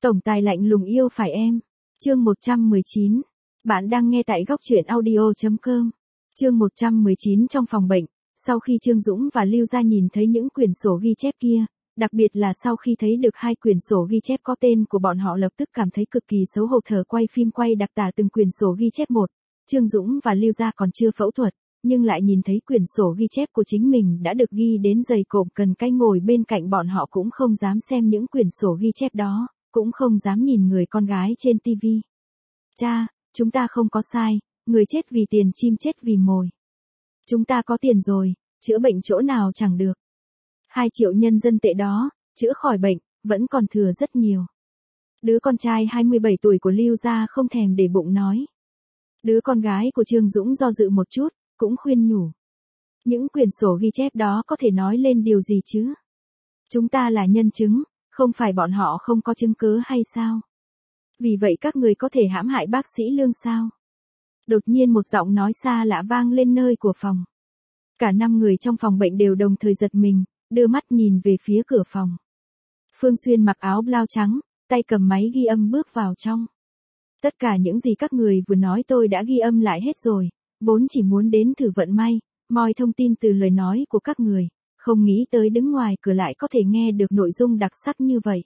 Tổng tài lạnh lùng yêu phải em. Chương 119. Bạn đang nghe tại góc truyện audio.com. Chương 119 trong phòng bệnh. Sau khi Trương Dũng và Lưu Gia nhìn thấy những quyển sổ ghi chép kia, đặc biệt là sau khi thấy được 2 quyển sổ ghi chép có tên của bọn họ, lập tức cảm thấy cực kỳ xấu hổ. Thở quay phim quay đặc tả từng quyển sổ ghi chép một. Trương Dũng và Lưu Gia còn chưa phẫu thuật, nhưng lại nhìn thấy quyển sổ ghi chép của chính mình đã được ghi đến dày cộm. Cần Cái ngồi bên cạnh bọn họ cũng không dám xem những quyển sổ ghi chép đó, cũng không dám nhìn người con gái trên tivi. Cha, chúng ta không có sai, người chết vì tiền, chim chết vì mồi. Chúng ta có tiền rồi, chữa bệnh chỗ nào chẳng được. 2 triệu nhân dân tệ đó, chữa khỏi bệnh, vẫn còn thừa rất nhiều. Đứa con trai 27 tuổi của Lưu Gia không thèm để bụng nói. Đứa con gái của Trương Dũng do dự một chút, cũng khuyên nhủ. Những quyển sổ ghi chép đó có thể nói lên điều gì chứ? Chúng ta là nhân chứng, không phải bọn họ không có chứng cứ hay sao? Vì vậy các người có thể hãm hại bác sĩ Lương sao? Đột nhiên một giọng nói xa lạ vang lên nơi của phòng. Cả 5 người trong phòng bệnh đều đồng thời giật mình, đưa mắt nhìn về phía cửa phòng. Phương Xuyên mặc áo blau trắng, tay cầm máy ghi âm bước vào trong. Tất cả những gì các người vừa nói tôi đã ghi âm lại hết rồi, vốn chỉ muốn đến thử vận may, moi thông tin từ lời nói của các người, không nghĩ tới đứng ngoài cửa lại có thể nghe được nội dung đặc sắc như vậy.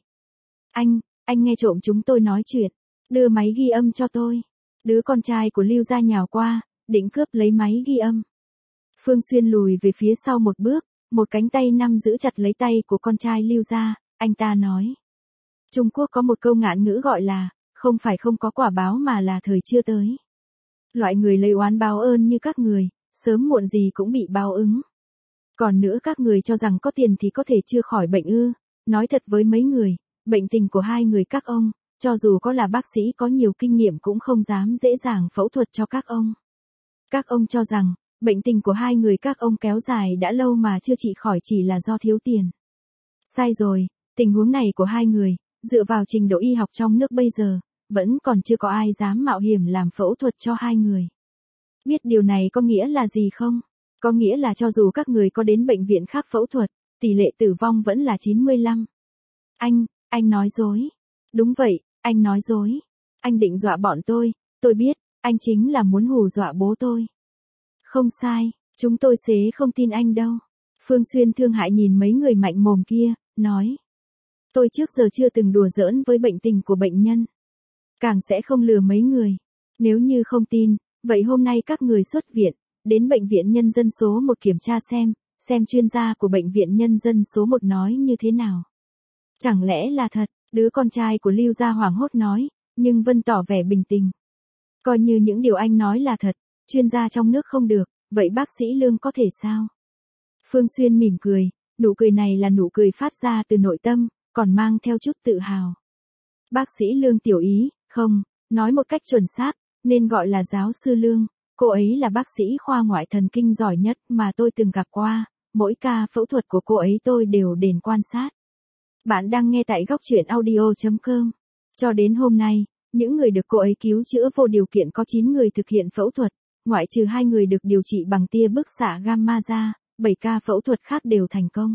Anh nghe trộm chúng tôi nói chuyện, đưa máy ghi âm cho tôi. Đứa con trai của Lưu Gia nhào qua, định cướp lấy máy ghi âm. Phương Xuyên lùi về phía sau một bước, một cánh tay nắm giữ chặt lấy tay của con trai Lưu Gia, anh ta nói. Trung Quốc có một câu ngạn ngữ gọi là, không phải không có quả báo mà là thời chưa tới. Loại người lấy oán báo ơn như các người, sớm muộn gì cũng bị báo ứng. Còn nữa, các người cho rằng có tiền thì có thể chữa khỏi bệnh ư? Nói thật với mấy người, bệnh tình của 2 người các ông, cho dù có là bác sĩ có nhiều kinh nghiệm cũng không dám dễ dàng phẫu thuật cho các ông. Các ông cho rằng, bệnh tình của 2 người các ông kéo dài đã lâu mà chưa trị khỏi chỉ là do thiếu tiền. Sai rồi, tình huống này của 2 người, dựa vào trình độ y học trong nước bây giờ, vẫn còn chưa có ai dám mạo hiểm làm phẫu thuật cho 2 người. Biết điều này có nghĩa là gì không? Có nghĩa là cho dù các người có đến bệnh viện khác phẫu thuật, tỷ lệ tử vong vẫn là 95. Anh nói dối. Đúng vậy, anh nói dối. Anh định dọa bọn tôi biết, anh chính là muốn hù dọa bố tôi. Không sai, chúng tôi sẽ không tin anh đâu. Phương Xuyên thương hại nhìn mấy người mạnh mồm kia, nói. Tôi trước giờ chưa từng đùa giỡn với bệnh tình của bệnh nhân. Càng sẽ không lừa mấy người. Nếu như không tin, vậy hôm nay các người xuất viện, đến bệnh viện nhân dân số 1 kiểm tra xem chuyên gia của bệnh viện nhân dân số 1 nói như thế nào. Chẳng lẽ là thật? Đứa con trai của Lưu Gia hoảng hốt nói, nhưng Vân tỏ vẻ bình tĩnh. Coi như những điều anh nói là thật, chuyên gia trong nước không được, vậy bác sĩ Lương có thể sao? Phương Xuyên mỉm cười, nụ cười này là nụ cười phát ra từ nội tâm, còn mang theo chút tự hào. Bác sĩ Lương tiểu ý, không, nói một cách chuẩn xác, nên gọi là giáo sư Lương, cô ấy là bác sĩ khoa ngoại thần kinh giỏi nhất mà tôi từng gặp qua, mỗi ca phẫu thuật của cô ấy tôi đều đến quan sát. Bạn đang nghe tại góc truyện audio.com. Cho đến hôm nay, những người được cô ấy cứu chữa vô điều kiện có 9 người thực hiện phẫu thuật, ngoại trừ 2 người được điều trị bằng tia bức xạ gamma ra, 7 ca phẫu thuật khác đều thành công.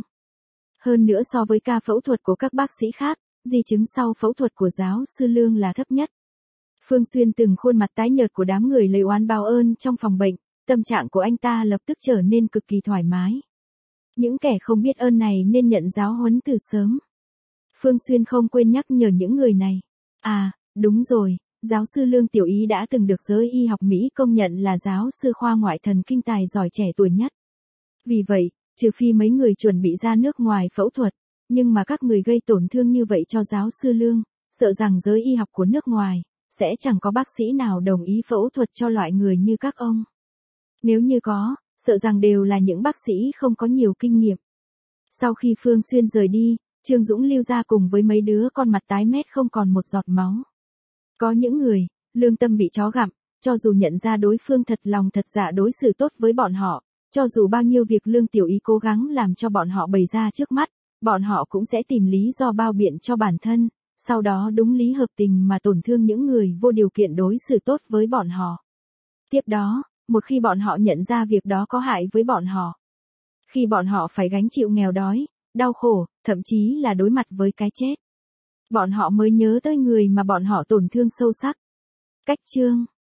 Hơn nữa so với ca phẫu thuật của các bác sĩ khác, di chứng sau phẫu thuật của giáo sư Lương là thấp nhất. Phương Xuyên từng khuôn mặt tái nhợt của đám người lấy oán báo ơn trong phòng bệnh, tâm trạng của anh ta lập tức trở nên cực kỳ thoải mái. Những kẻ không biết ơn này nên nhận giáo huấn từ sớm. Phương Xuyên không quên nhắc nhở những người này. À, đúng rồi, giáo sư Lương tiểu ý đã từng được giới y học Mỹ công nhận là giáo sư khoa ngoại thần kinh tài giỏi trẻ tuổi nhất. Vì vậy, trừ phi mấy người chuẩn bị ra nước ngoài phẫu thuật, nhưng mà các người gây tổn thương như vậy cho giáo sư Lương, sợ rằng giới y học của nước ngoài sẽ chẳng có bác sĩ nào đồng ý phẫu thuật cho loại người như các ông. Nếu như có, sợ rằng đều là những bác sĩ không có nhiều kinh nghiệm. Sau khi Phương Xuyên rời đi, Trương Dũng Lưu Gia cùng với mấy đứa con mặt tái mét không còn một giọt máu. Có những người, lương tâm bị chó gặm, cho dù nhận ra đối phương thật lòng thật dạ đối xử tốt với bọn họ, cho dù bao nhiêu việc Lương tiểu ý cố gắng làm cho bọn họ bày ra trước mắt, bọn họ cũng sẽ tìm lý do bao biện cho bản thân, sau đó đúng lý hợp tình mà tổn thương những người vô điều kiện đối xử tốt với bọn họ. Tiếp đó, một khi bọn họ nhận ra việc đó có hại với bọn họ, khi bọn họ phải gánh chịu nghèo đói, đau khổ, thậm chí là đối mặt với cái chết, bọn họ mới nhớ tới người mà bọn họ tổn thương sâu sắc. Cách chương